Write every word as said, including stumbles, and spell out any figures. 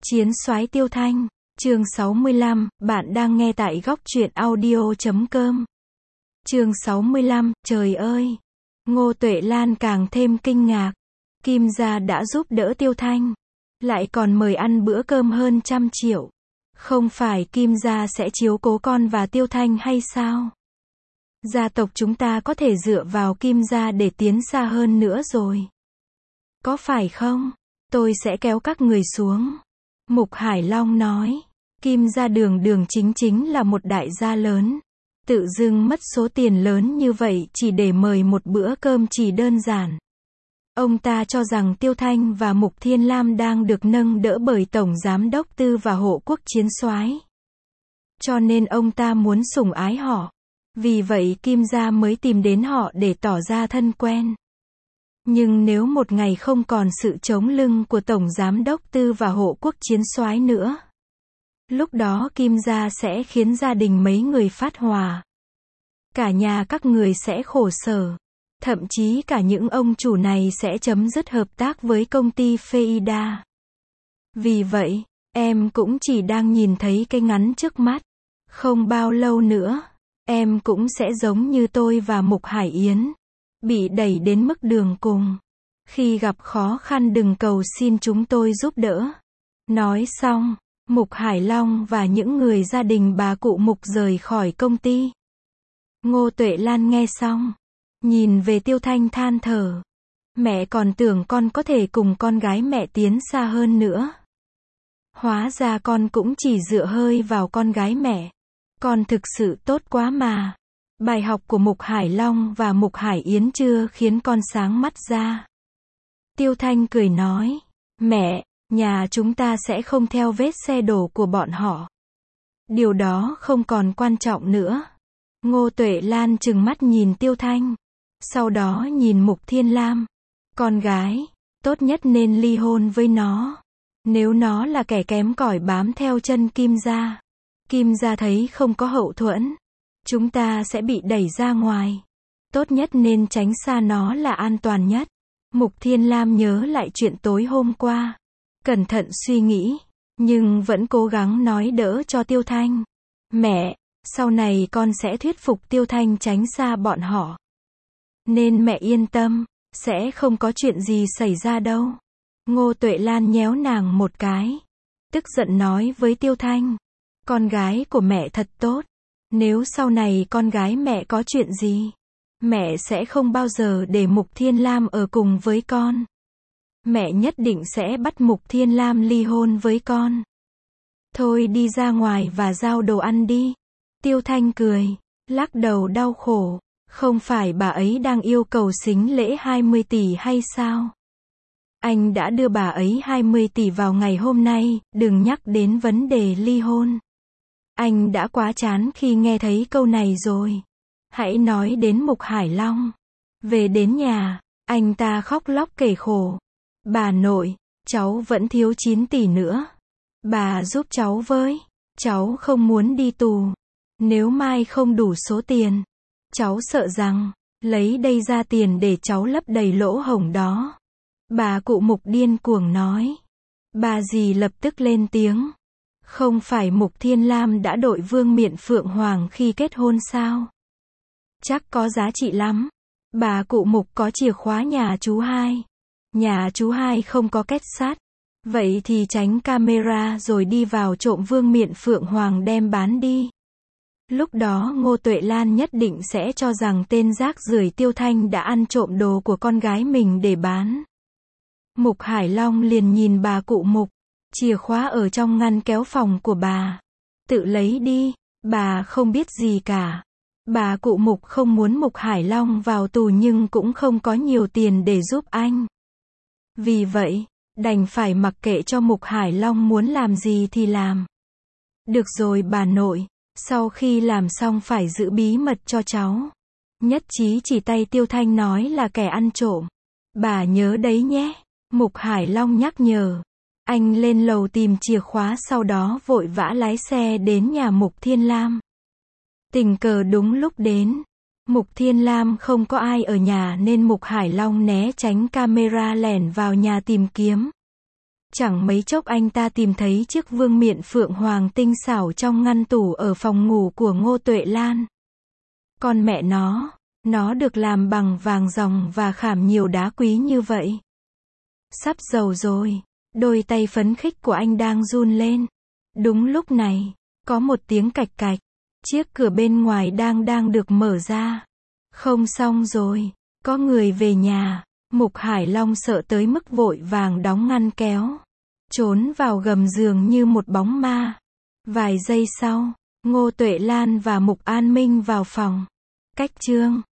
Chiến soái Tiêu Thanh, chương sáu mươi lăm, bạn đang nghe tại góc truyện audio chấm com. Chương sáu mươi lăm, trời ơi! Ngô Tuệ Lan càng thêm kinh ngạc. Kim gia đã giúp đỡ Tiêu Thanh, lại còn mời ăn bữa cơm hơn trăm triệu. Không phải Kim gia sẽ chiếu cố con và Tiêu Thanh hay sao? Gia tộc chúng ta có thể dựa vào Kim gia để tiến xa hơn nữa rồi. Có phải không? Tôi sẽ kéo các người xuống. Mục Hải Long nói, Kim gia đường đường chính chính là một đại gia lớn. Tự dưng mất số tiền lớn như vậy chỉ để mời một bữa cơm chỉ đơn giản. Ông ta cho rằng Tiêu Thanh và Mục Thiên Lam đang được nâng đỡ bởi Tổng Giám Đốc Tư và Hộ Quốc Chiến soái. Cho nên ông ta muốn sủng ái họ. Vì vậy Kim gia mới tìm đến họ để tỏ ra thân quen. Nhưng nếu một ngày không còn sự chống lưng của Tổng Giám Đốc Tư và Hộ Quốc Chiến soái nữa, lúc đó Kim gia sẽ khiến gia đình mấy người phát hỏa. Cả nhà các người sẽ khổ sở. Thậm chí cả những ông chủ này sẽ chấm dứt hợp tác với công ty Feida. Vì vậy, em cũng chỉ đang nhìn thấy cái ngắn trước mắt. Không bao lâu nữa, em cũng sẽ giống như tôi và Mục Hải Yến, bị đẩy đến mức đường cùng. Khi gặp khó khăn đừng cầu xin chúng tôi giúp đỡ. Nói xong, Mục Hải Long và những người gia đình bà cụ Mục rời khỏi công ty. Ngô Tuệ Lan nghe xong, nhìn về Tiêu Thanh than thở. Mẹ còn tưởng con có thể cùng con gái mẹ tiến xa hơn nữa. Hóa ra con cũng chỉ dựa hơi vào con gái mẹ. Con thực sự tốt quá mà. Bài học của Mục Hải Long và Mục Hải Yến chưa khiến con sáng mắt ra. Tiêu Thanh cười nói, mẹ, nhà chúng ta sẽ không theo vết xe đổ của bọn họ. Điều đó không còn quan trọng nữa. Ngô Tuệ Lan trừng mắt nhìn Tiêu Thanh. Sau đó nhìn Mục Thiên Lam. Con gái, tốt nhất nên ly hôn với nó. Nếu nó là kẻ kém cỏi bám theo chân Kim gia. Kim gia thấy không có hậu thuẫn, chúng ta sẽ bị đẩy ra ngoài. Tốt nhất nên tránh xa nó là an toàn nhất. Mục Thiên Lam nhớ lại chuyện tối hôm qua. Cẩn thận suy nghĩ, nhưng vẫn cố gắng nói đỡ cho Tiêu Thanh. Mẹ, sau này con sẽ thuyết phục Tiêu Thanh tránh xa bọn họ. Nên mẹ yên tâm, sẽ không có chuyện gì xảy ra đâu. Ngô Tuệ Lan nhéo nàng một cái. Tức giận nói với Tiêu Thanh. Con gái của mẹ thật tốt. Nếu sau này con gái mẹ có chuyện gì, mẹ sẽ không bao giờ để Mục Thiên Lam ở cùng với con. Mẹ nhất định sẽ bắt Mục Thiên Lam ly hôn với con. Thôi đi ra ngoài và giao đồ ăn đi. Tiêu Thanh cười, lắc đầu đau khổ. Không phải bà ấy đang yêu cầu sính lễ hai mươi tỷ hay sao? Anh đã đưa bà ấy hai mươi tỷ vào ngày hôm nay, đừng nhắc đến vấn đề ly hôn. Anh đã quá chán khi nghe thấy câu này rồi. Hãy nói đến Mục Hải Long. Về đến nhà, anh ta khóc lóc kể khổ. Bà nội, cháu vẫn thiếu chín tỷ nữa. Bà giúp cháu với. Cháu không muốn đi tù. Nếu mai không đủ số tiền, cháu sợ rằng, lấy đây ra tiền để cháu lấp đầy lỗ hổng đó. Bà cụ Mục điên cuồng nói. Bà dì lập tức lên tiếng. Không phải Mục Thiên Lam đã đội vương miện Phượng Hoàng khi kết hôn sao? Chắc có giá trị lắm. Bà cụ Mục có chìa khóa nhà chú hai. Nhà chú hai không có két sắt. Vậy thì tránh camera rồi đi vào trộm vương miện Phượng Hoàng đem bán đi. Lúc đó Ngô Tuệ Lan nhất định sẽ cho rằng tên rác rưởi Tiêu Thanh đã ăn trộm đồ của con gái mình để bán. Mục Hải Long liền nhìn bà cụ Mục. Chìa khóa ở trong ngăn kéo phòng của bà. Tự lấy đi, bà không biết gì cả. Bà cụ Mục không muốn Mục Hải Long vào tù nhưng cũng không có nhiều tiền để giúp anh. Vì vậy, đành phải mặc kệ cho Mục Hải Long muốn làm gì thì làm. Được rồi bà nội, sau khi làm xong phải giữ bí mật cho cháu. Nhất trí chỉ tay Tiêu Thanh nói là kẻ ăn trộm. Bà nhớ đấy nhé. Mục Hải Long nhắc nhở. Anh lên lầu tìm chìa khóa sau đó vội vã lái xe đến nhà Mục Thiên Lam. Tình cờ đúng lúc đến, Mục Thiên Lam không có ai ở nhà nên Mục Hải Long né tránh camera lẻn vào nhà tìm kiếm. Chẳng mấy chốc anh ta tìm thấy chiếc vương miện phượng hoàng tinh xảo trong ngăn tủ ở phòng ngủ của Ngô Tuệ Lan. Con mẹ nó, nó được làm bằng vàng ròng và khảm nhiều đá quý như vậy. Sắp giàu rồi. Đôi tay phấn khích của anh đang run lên. Đúng lúc này, có một tiếng cạch cạch. Chiếc cửa bên ngoài đang đang được mở ra. Không xong rồi, có người về nhà. Mục Hải Long sợ tới mức vội vàng đóng ngăn kéo, trốn vào gầm giường như một bóng ma. Vài giây sau, Ngô Tuệ Lan và Mục An Minh vào phòng. Cách chương